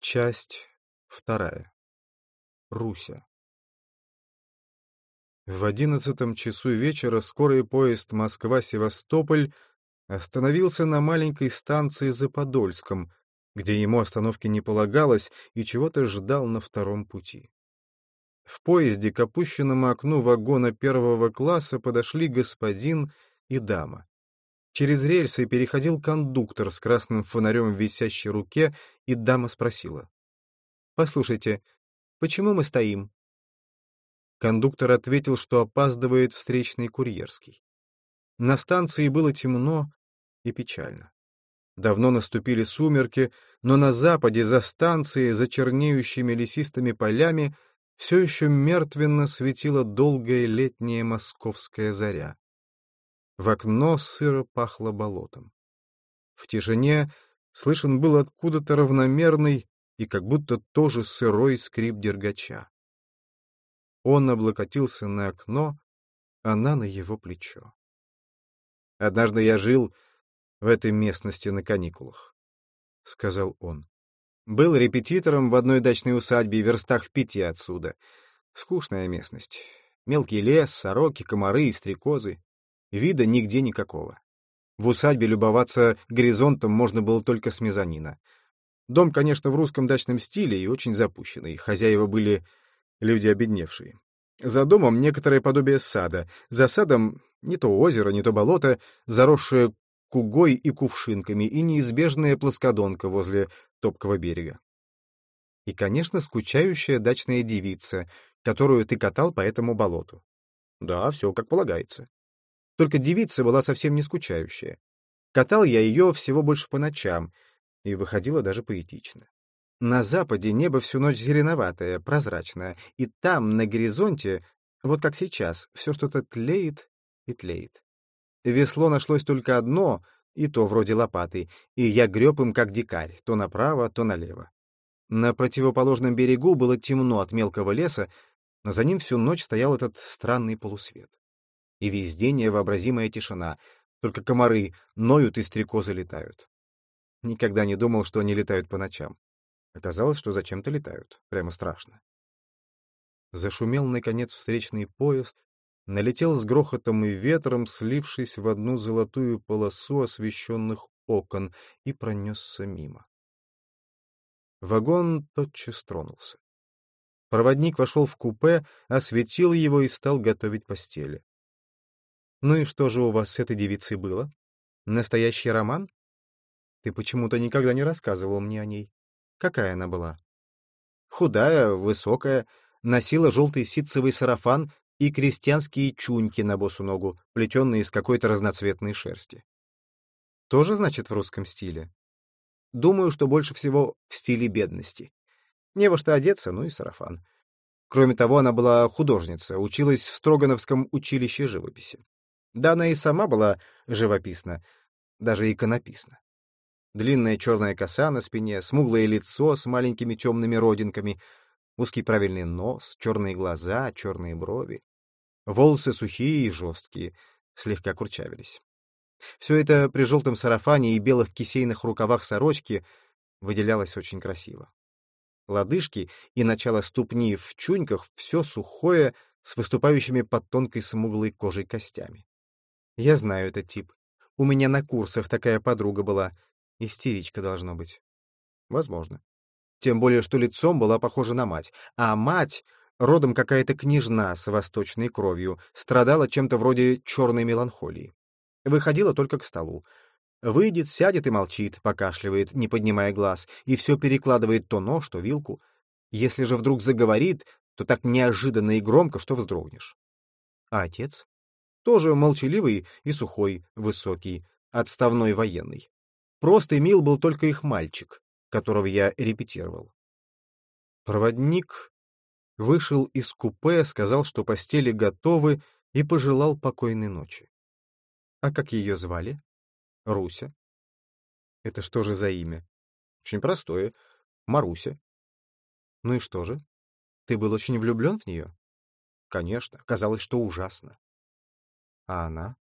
Часть вторая. Руся. В 11 часу вечера скорый поезд Москва-Севастополь остановился на маленькой станции за Подольском, где ему остановки не полагалось, и чего-то ждал на втором пути. В поезде к опущенному окну вагона первого класса подошли господин и дама. Через рельсы переходил кондуктор с красным фонарем в висящей руке, и дама спросила: «Послушайте, почему мы стоим?» Кондуктор ответил, что опаздывает встречный курьерский. На станции было темно и печально. Давно наступили сумерки, но на западе, за станцией, за чернеющими лесистыми полями, все еще мертвенно светила долгая летняя московская заря. В окно сыро пахло болотом. В тишине слышен был откуда-то равномерный и как будто тоже сырой скрип дергача. Он облокотился на окно, она на его плечо. «Однажды я жил в этой местности на каникулах», — сказал он. «Был репетитором в одной дачной усадьбе в верстах в 5 отсюда. Скучная местность. Мелкий лес, сороки, комары и стрекозы. Вида нигде никакого. В усадьбе любоваться горизонтом можно было только с мезонина. Дом, конечно, в русском дачном стиле и очень запущенный. Хозяева были люди обедневшие. За домом некоторое подобие сада. За садом не то озеро, не то болото, заросшее кугой и кувшинками, и неизбежная плоскодонка возле топкого берега. И, конечно, скучающая дачная девица, которую ты катал по этому болоту. Да, все как полагается. Только девица была совсем не скучающая. Катал я ее всего больше по ночам, и выходило даже поэтично. На западе небо всю ночь зеленоватое, прозрачное, и там, на горизонте, вот как сейчас, все что-то тлеет и тлеет. Весло нашлось только одно, и то вроде лопаты, и я греб им как дикарь, то направо, то налево. На противоположном берегу было темно от мелкого леса, но за ним всю ночь стоял этот странный полусвет. И везде невообразимая тишина, только комары ноют и стрекозы летают. Никогда не думал, что они летают по ночам. Оказалось, что зачем-то летают. Прямо страшно. Зашумел, наконец, встречный поезд, налетел с грохотом и ветром, слившись в одну золотую полосу освещенных окон, и пронесся мимо. Вагон тотчас тронулся. Проводник вошел в купе, осветил его и стал готовить постели. «Ну и что же у вас с этой девицей было? Настоящий роман? Ты почему-то никогда не рассказывал мне о ней. Какая она была?» «Худая, высокая, носила желтый ситцевый сарафан и крестьянские чуньки на босу ногу, плетенные из какой-то разноцветной шерсти». «Тоже, значит, в русском стиле?» «Думаю, что больше всего в стиле бедности. Не во что одеться, ну и сарафан. Кроме того, она была художница, училась в Строгановском училище живописи. Да она и сама была живописна, даже иконописна. Длинная черная коса на спине, смуглое лицо с маленькими темными родинками, узкий правильный нос, черные глаза, черные брови. Волосы сухие и жесткие, слегка курчавились. Все это при желтом сарафане и белых кисейных рукавах сорочки выделялось очень красиво. Лодыжки и начало ступни в чуньках все сухое, с выступающими под тонкой смуглой кожей костями. Я знаю этот тип. У меня на курсах такая подруга была. Истеричка должно быть. Возможно. Тем более, что лицом была похожа на мать. А мать, родом какая-то княжна с восточной кровью, страдала чем-то вроде черной меланхолии. Выходила только к столу. Выйдет, сядет и молчит, покашливает, не поднимая глаз, и все перекладывает то нож, то вилку. Если же вдруг заговорит, то так неожиданно и громко, что вздрогнешь. А отец? Тоже молчаливый и сухой, высокий, отставной военный. Прост и мил был только их мальчик, которого я репетировал. Проводник вышел из купе, сказал, что постели готовы, и пожелал покойной ночи. А как ее звали? Руся. Это что же за имя? Очень простое. Маруся. Ну и что же? Ты был очень влюблен в нее? Конечно, казалось, что ужасно. А она?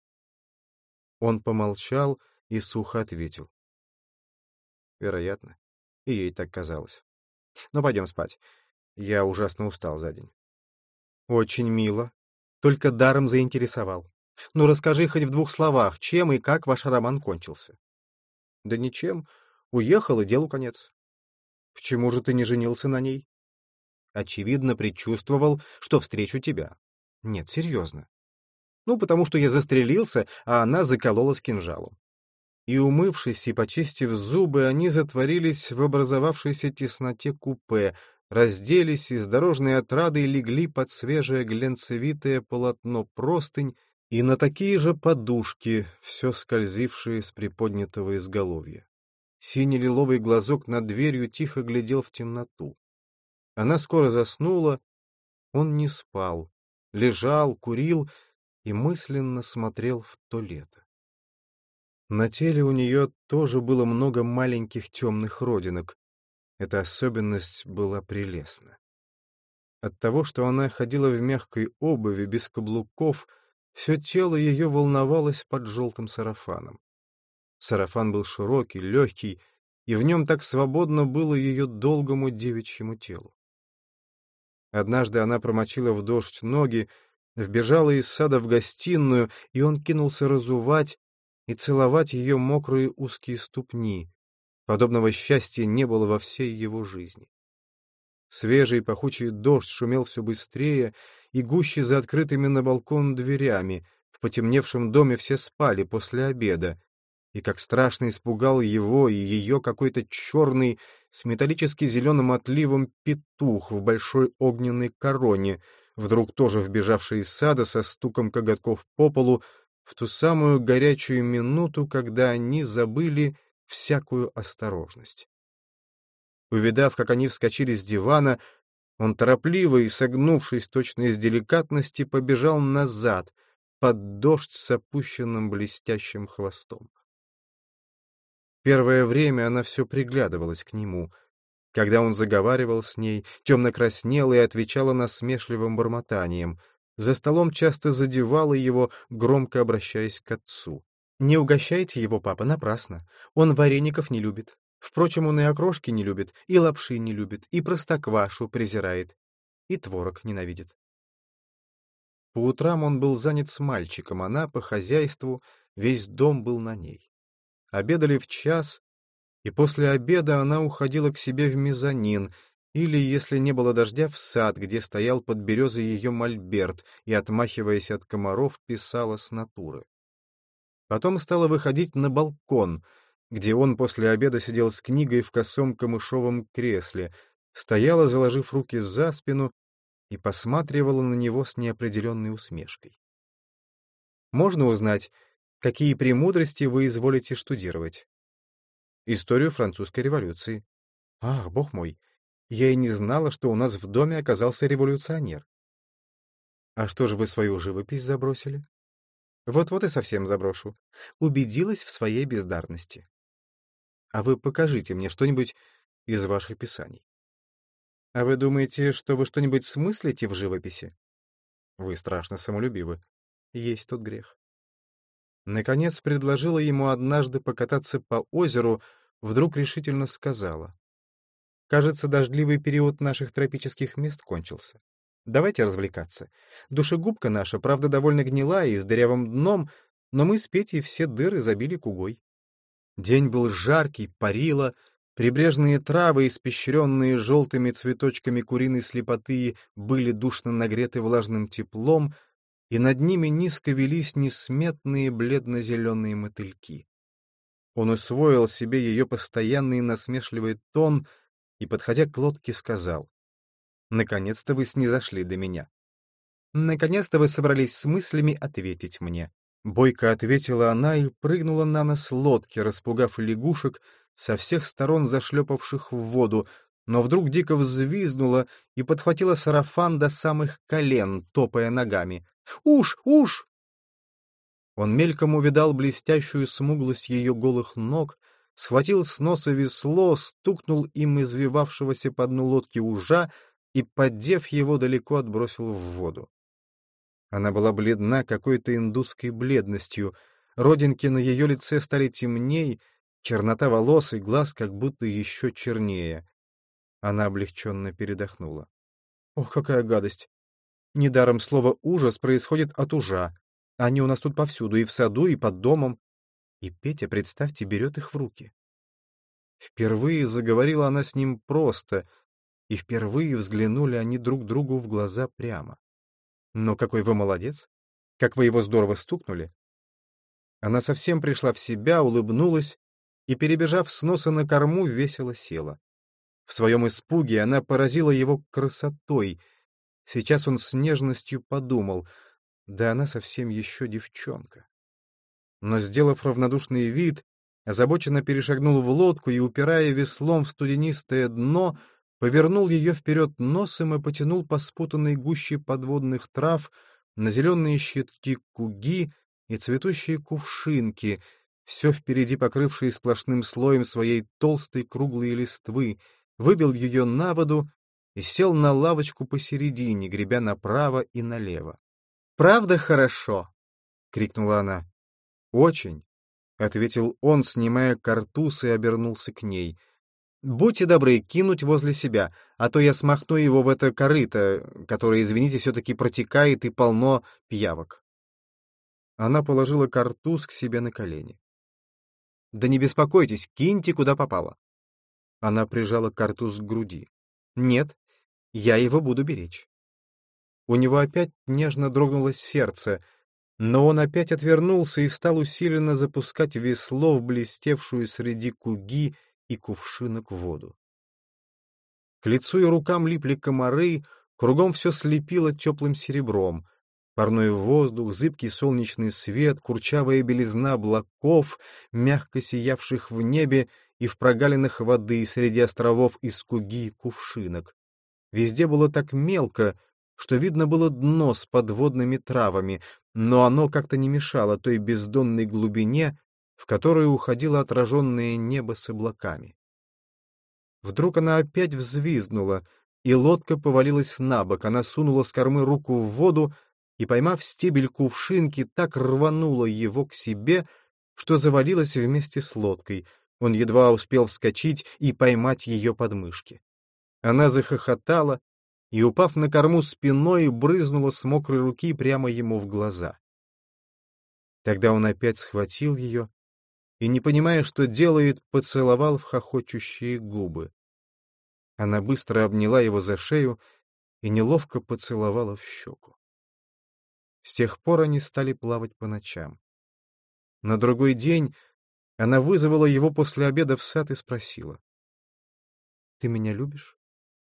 Он помолчал и сухо ответил. Вероятно, и ей так казалось. Но пойдем спать. Я ужасно устал за день. Очень мило. Только даром заинтересовал. Ну, расскажи хоть в 2 словах, чем и как ваш роман кончился. Да ничем. Уехал, и делу конец. Почему же ты не женился на ней? Очевидно, предчувствовал, что встречу тебя. Нет, серьезно. Ну, потому что я застрелился, а она закололась кинжалом. И, умывшись и почистив зубы, они затворились в образовавшейся тесноте купе, разделись и с дорожной отрадой легли под свежее глянцевитое полотно простынь и на такие же подушки, все скользившие с приподнятого изголовья. Синий-лиловый глазок над дверью тихо глядел в темноту. Она скоро заснула, он не спал, лежал, курил и мысленно смотрел в то лето. На теле у нее тоже было много маленьких темных родинок. Эта особенность была прелестна. От того, что она ходила в мягкой обуви, без каблуков, все тело ее волновалось под желтым сарафаном. Сарафан был широкий, легкий, и в нем так свободно было ее долгому девичьему телу. Однажды она промочила в дождь ноги, вбежала из сада в гостиную, и он кинулся разувать и целовать ее мокрые узкие ступни. Подобного счастья не было во всей его жизни. Свежий пахучий дождь шумел все быстрее и гуще за открытыми на балкон дверями. В потемневшем доме все спали после обеда, и как страшно испугал его и ее какой-то черный с металлически зеленым отливом петух в большой огненной короне, вдруг тоже вбежавший из сада со стуком коготков по полу в ту самую горячую минуту, когда они забыли всякую осторожность. Увидав, как они вскочили с дивана, он торопливо и, согнувшись точно из деликатности, побежал назад, под дождь с опущенным блестящим хвостом. Первое время она все приглядывалась к нему. Когда он заговаривал с ней, темно краснела и отвечала насмешливым бормотанием. За столом часто задевала его, громко обращаясь к отцу. «Не угощайте его, папа, напрасно. Он вареников не любит. Впрочем, он и окрошки не любит, и лапши не любит, и простоквашу презирает, и творог ненавидит». По утрам он был занят с мальчиком, она по хозяйству, весь дом был на ней. Обедали в час, и после обеда она уходила к себе в мезонин, или, если не было дождя, в сад, где стоял под березой ее мольберт, и, отмахиваясь от комаров, писала с натуры. Потом стала выходить на балкон, где он после обеда сидел с книгой в косом камышовом кресле, стояла, заложив руки за спину, и посматривала на него с неопределенной усмешкой. «Можно узнать, какие премудрости вы изволите штудировать?» «Историю французской революции». «Ах, бог мой! Я и не знала, что у нас в доме оказался революционер». «А что же вы свою живопись забросили?» «Вот-вот и совсем заброшу. Убедилась в своей бездарности». «А вы покажите мне что-нибудь из ваших писаний». «А вы думаете, что вы что-нибудь смыслите в живописи?» «Вы страшно самолюбивы. Есть тут грех». Наконец предложила ему однажды покататься по озеру, вдруг решительно сказала: «Кажется, дождливый период наших тропических мест кончился. Давайте развлекаться. Душегубка наша, правда, довольно гнилая и с дырявым дном, но мы с Петей все дыры забили кугой». День был жаркий, парило, прибрежные травы, испещренные желтыми цветочками куриной слепоты, были душно нагреты влажным теплом, и над ними низко велись несметные бледно-зеленые мотыльки. Он усвоил себе ее постоянный насмешливый тон и, подходя к лодке, сказал: «Наконец-то вы снизошли до меня. Наконец-то вы собрались с мыслями ответить мне». Бойко ответила она и прыгнула на нос лодки, распугав лягушек, со всех сторон зашлепавших в воду, но вдруг дико взвизгнула и подхватила сарафан до самых колен, топая ногами. «Уж! Уж!» Он мельком увидал блестящую смуглость ее голых ног, схватил с носа весло, стукнул им извивавшегося по дну лодки ужа и, поддев его, далеко отбросил в воду. Она была бледна какой-то индусской бледностью, родинки на ее лице стали темней, чернота волос и глаз как будто еще чернее. Она облегченно передохнула. Ох, какая гадость! Недаром слово «ужас» происходит от ужа. Они у нас тут повсюду, и в саду, и под домом. И Петя, представьте, берет их в руки. Впервые заговорила она с ним просто, и впервые взглянули они друг другу в глаза прямо. «Но какой вы молодец! Как вы его здорово стукнули!» Она совсем пришла в себя, улыбнулась и, перебежав с носа на корму, весело села. В своем испуге она поразила его красотой. Сейчас он с нежностью подумал, да она совсем еще девчонка. Но, сделав равнодушный вид, озабоченно перешагнул в лодку и, упирая веслом в студенистое дно, повернул ее вперед носом и потянул по спутанной гуще подводных трав на зеленые щитки куги и цветущие кувшинки, все впереди покрывшие сплошным слоем своей толстой круглой листвы, вывел ее на воду и сел на лавочку посередине, гребя направо и налево. «Правда хорошо?» — крикнула она. «Очень», — ответил он, снимая картуз, и обернулся к ней. «Будьте добры, кинуть возле себя, а то я смахну его в это корыто, которое, извините, все-таки протекает и полно пиявок». Она положила картуз к себе на колени. «Да не беспокойтесь, киньте, куда попало». Она прижала картуз к груди. «Нет, я его буду беречь». У него опять нежно дрогнуло сердце, но он опять отвернулся и стал усиленно запускать весло в блестевшую среди куги и кувшинок воду. К лицу и рукам липли комары, кругом все слепило теплым серебром. Парной воздух, зыбкий солнечный свет, курчавая белизна облаков, мягко сиявших в небе и в прогалинах воды среди островов из куги и кувшинок. Везде было так мелко, что видно было дно с подводными травами, но оно как-то не мешало той бездонной глубине, в которую уходило отраженное небо с облаками. Вдруг она опять взвизгнула, и лодка повалилась на бок. Она сунула с кормы руку в воду и, поймав стебель кувшинки, так рванула его к себе, что завалилась вместе с лодкой. Он едва успел вскочить и поймать ее подмышки. Она захохотала и, упав на корму спиной, брызнула с мокрой руки прямо ему в глаза. Тогда он опять схватил ее и, не понимая, что делает, поцеловал в хохочущие губы. Она быстро обняла его за шею и неловко поцеловала в щеку. С тех пор они стали плавать по ночам. На другой день она вызвала его после обеда в сад и спросила: «Ты меня любишь?»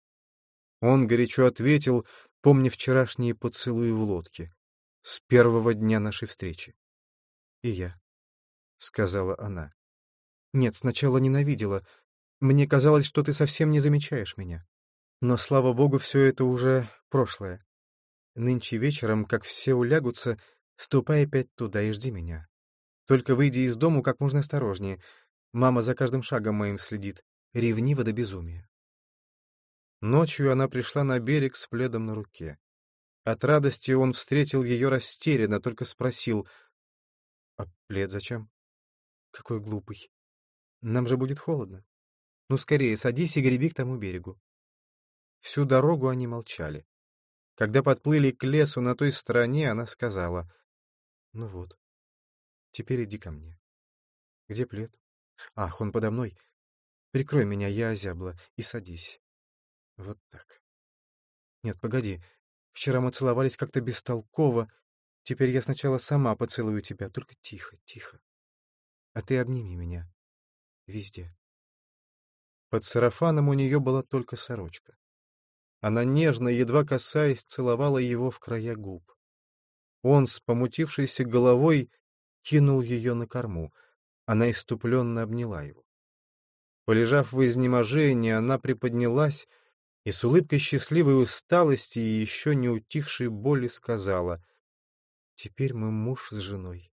Он горячо ответил, помня вчерашние поцелуи в лодке, с первого дня нашей встречи. «И я», — сказала она. «Нет, сначала ненавидела. Мне казалось, что ты совсем не замечаешь меня. Но, слава богу, все это уже прошлое. Нынче вечером, как все улягутся, ступай опять туда и жди меня. Только выйди из дому как можно осторожнее. Мама за каждым шагом моим следит. Ревнива до безумия». Ночью она пришла на берег с пледом на руке. От радости он встретил ее растерянно, только спросил: «А плед зачем?» «Какой глупый. Нам же будет холодно. Ну, скорее, садись и греби к тому берегу». Всю дорогу они молчали. Когда подплыли к лесу на той стороне, она сказала: «Ну вот, теперь иди ко мне». «Где плед?» «Ах, он подо мной. Прикрой меня, я озябла, и садись. Вот так. Нет, погоди. Вчера мы целовались как-то бестолково. Теперь я сначала сама поцелую тебя, только тихо, тихо. А ты обними меня. Везде». Под сарафаном у нее была только сорочка. Она нежно, едва касаясь, целовала его в края губ. Он с помутившейся головой кинул ее на корму. Она иступленно обняла его. Полежав в изнеможении, она приподнялась и с улыбкой счастливой усталости и еще не утихшей боли сказала: «Теперь мы муж с женой.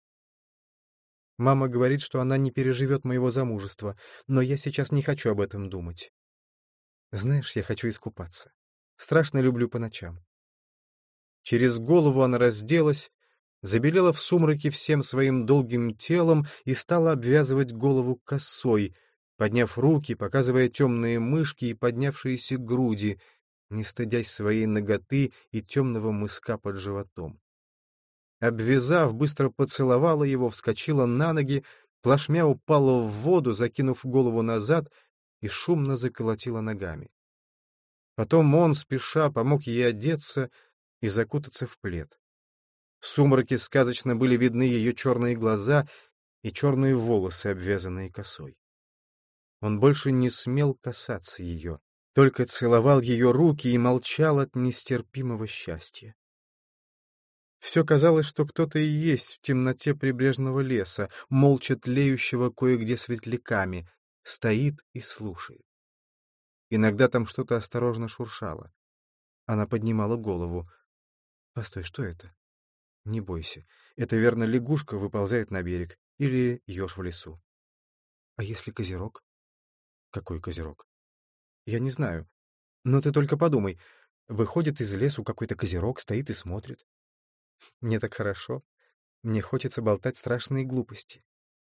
Мама говорит, что она не переживет моего замужества, но я сейчас не хочу об этом думать. Знаешь, я хочу искупаться. Страшно люблю по ночам». Через голову она разделась, забелела в сумраке всем своим долгим телом и стала обвязывать голову косой, подняв руки, показывая темные мышки и поднявшиеся груди, не стыдясь своей наготы и темного мыска под животом. Обвязав, быстро поцеловала его, вскочила на ноги, плашмя упала в воду, закинув голову назад, и шумно заколотила ногами. Потом он, спеша, помог ей одеться и закутаться в плед. В сумраке сказочно были видны ее черные глаза и черные волосы, обвязанные косой. Он больше не смел касаться ее, только целовал ее руки и молчал от нестерпимого счастья. Все казалось, что кто-то и есть в темноте прибрежного леса, молча тлеющего кое-где светляками, стоит и слушает. Иногда там что-то осторожно шуршало. Она поднимала голову. «Постой, что это?» «Не бойся. Это, верно, лягушка выползает на берег. Или еж в лесу». «А если козерог?» «Какой козерог?» «Я не знаю. Но ты только подумай. Выходит из лесу какой-то козерог, стоит и смотрит. Мне так хорошо. Мне хочется болтать страшные глупости».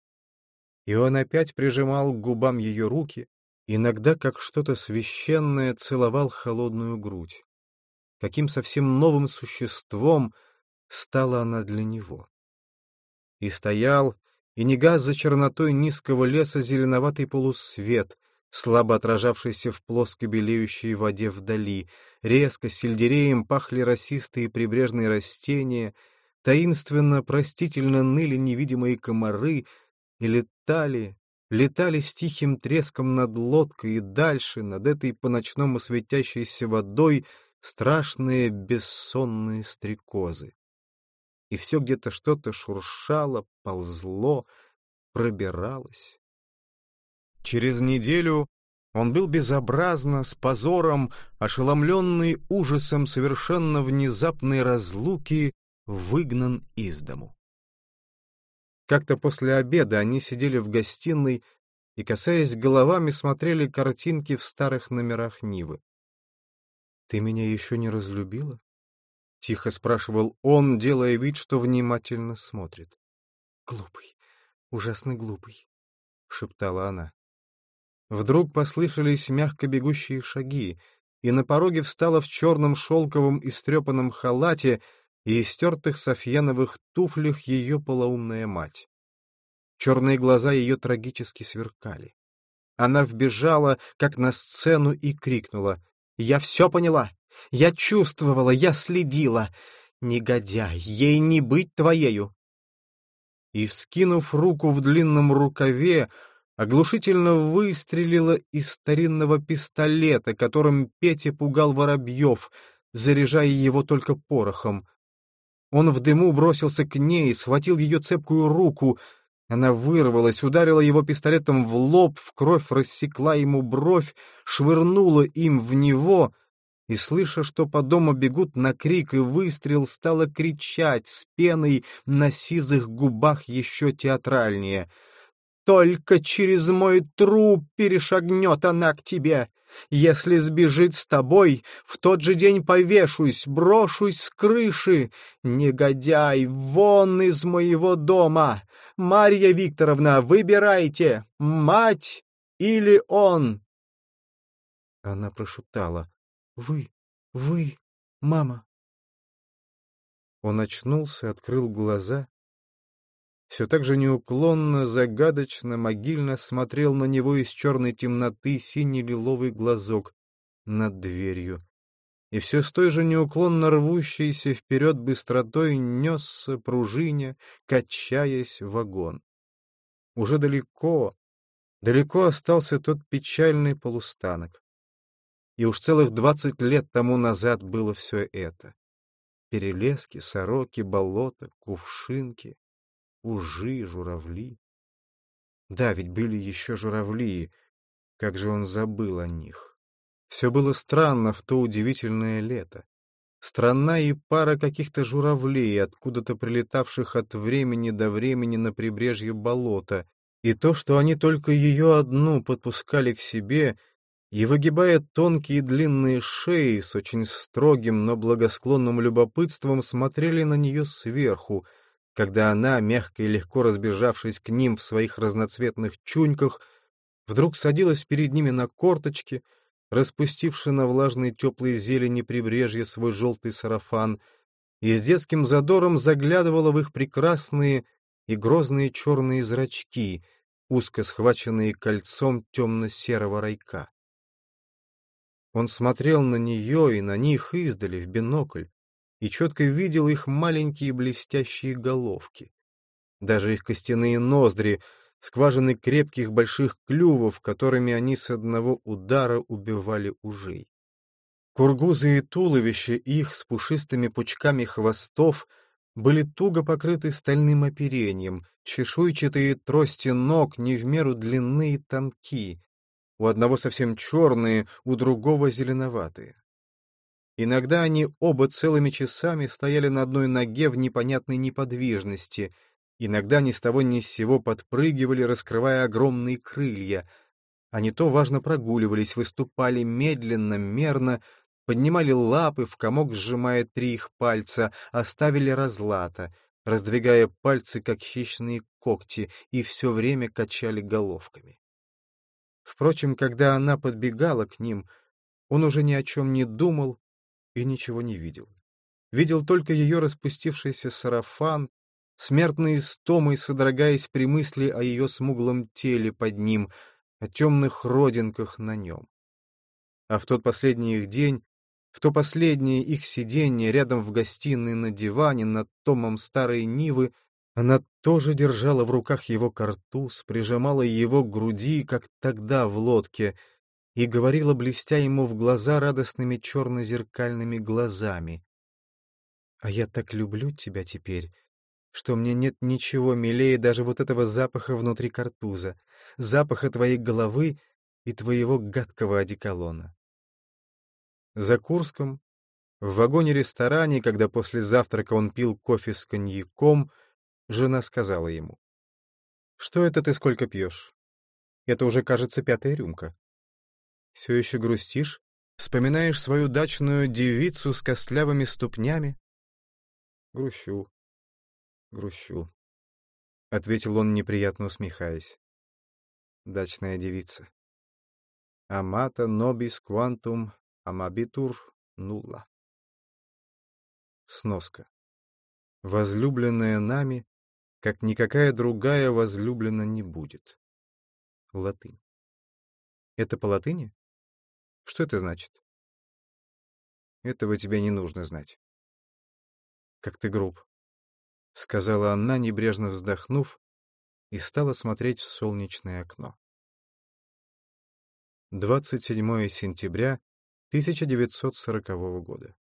И он опять прижимал к губам ее руки, иногда, как что-то священное, целовал холодную грудь. Каким совсем новым существом стала она для него. И стоял, и не гас за чернотой низкого леса зеленоватый полусвет, слабо отражавшийся в плоско белеющей воде вдали. Резко сельдереем пахли росистые прибрежные растения, таинственно, простительно ныли невидимые комары и летали с тихим треском над лодкой и дальше, над этой по-ночному светящейся водой, страшные бессонные стрекозы. И все где-то что-то шуршало, ползло, пробиралось. Через неделю он был безобразно, с позором, ошеломленный ужасом совершенно внезапной разлуки, выгнан из дому. Как-то после обеда они сидели в гостиной и, касаясь головами, смотрели картинки в старых номерах Нивы. «Ты меня еще не разлюбила?» — тихо спрашивал он, делая вид, что внимательно смотрит. «Глупый, ужасно глупый», — шептала она. Вдруг послышались мягко бегущие шаги, и на пороге встала в черном шелковом истрепанном халате и истертых софьяновых туфлях ее полоумная мать. Черные глаза ее трагически сверкали. Она вбежала, как на сцену, и крикнула: «Я все поняла! Я чувствовала, я следила! Негодяй, ей не быть твоею!» И, вскинув руку в длинном рукаве, оглушительно выстрелила из старинного пистолета, которым Петя пугал воробьев, заряжая его только порохом. Он в дыму бросился к ней, схватил ее цепкую руку. Она вырвалась, ударила его пистолетом в лоб, в кровь рассекла ему бровь, швырнула им в него и, слыша, что по дому бегут на крик и выстрел, стала кричать с пеной на сизых губах еще театральнее: «Только через мой труп перешагнет она к тебе! Если сбежит с тобой, в тот же день повешусь, брошусь с крыши! Негодяй, вон из моего дома! Марья Викторовна, выбирайте, мать или он!» Она прошептала: «Вы, мама!» Он очнулся, открыл глаза. Все так же неуклонно, загадочно, могильно смотрел на него из черной темноты синий-лиловый глазок над дверью. И все с той же неуклонно рвущейся вперед быстротой несся, пружиня, качаясь, вагон. Уже далеко, далеко остался тот печальный полустанок. И уж целых 20 лет тому назад было все это. Перелески, сороки, болота, кувшинки, ужи, журавли. Да, ведь были еще журавли, как же он забыл о них. Все было странно в то удивительное лето. Странна и пара каких-то журавлей, откуда-то прилетавших от времени до времени на прибрежье болота, и то, что они только ее одну подпускали к себе и, выгибая тонкие длинные шеи, с очень строгим, но благосклонным любопытством смотрели на нее сверху, когда она, мягко и легко разбежавшись к ним в своих разноцветных чуньках, вдруг садилась перед ними на корточки, распустивши на влажной теплой зелени прибрежья свой желтый сарафан, и с детским задором заглядывала в их прекрасные и грозные черные зрачки, узко схваченные кольцом темно-серого райка. Он смотрел на нее и на них издали, в бинокль, и четко видел их маленькие блестящие головки. Даже их костяные ноздри, скважины крепких больших клювов, которыми они с одного удара убивали ужей. Кургузы и туловища их с пушистыми пучками хвостов были туго покрыты стальным оперением, чешуйчатые трости ног не в меру длинны и тонки, у одного совсем черные, у другого зеленоватые. Иногда они оба целыми часами стояли на одной ноге в непонятной неподвижности, иногда ни с того ни с сего подпрыгивали, раскрывая огромные крылья, а не то важно прогуливались, выступали медленно, мерно, поднимали лапы, в комок сжимая 3 их пальца, оставили разлата, раздвигая пальцы, как хищные когти, и все время качали головками. Впрочем, когда она подбегала к ним, он уже ни о чем не думал и ничего не видел. Видел только ее распустившийся сарафан, смертной истомой содрогаясь при мысли о ее смуглом теле под ним, о темных родинках на нем. А в тот последний их день, в то последнее их сиденье рядом в гостиной на диване над томом старой Нивы, она тоже держала в руках его картуз, прижимала его к груди, как тогда в лодке, и говорила, блестя ему в глаза радостными черно-зеркальными глазами: «А я так люблю тебя теперь, что мне нет ничего милее даже вот этого запаха внутри картуза, запаха твоей головы и твоего гадкого одеколона». За Курском, в вагоне-ресторане, когда после завтрака он пил кофе с коньяком, жена сказала ему: «Что это ты сколько пьешь? Это уже, кажется, 5-я рюмка. Все еще грустишь? Вспоминаешь свою дачную девицу с костлявыми ступнями?» «Грущу, грущу», — ответил он, неприятно усмехаясь. «Дачная девица. Amata nobis quantum amabitur nulla». Сноска. Возлюбленная нами, как никакая другая возлюблена не будет. Латынь. Это по латыни? Что это значит? Этого тебе не нужно знать. Как ты груб, — сказала она, небрежно вздохнув, и стала смотреть в солнечное окно. 27 сентября 1940 года.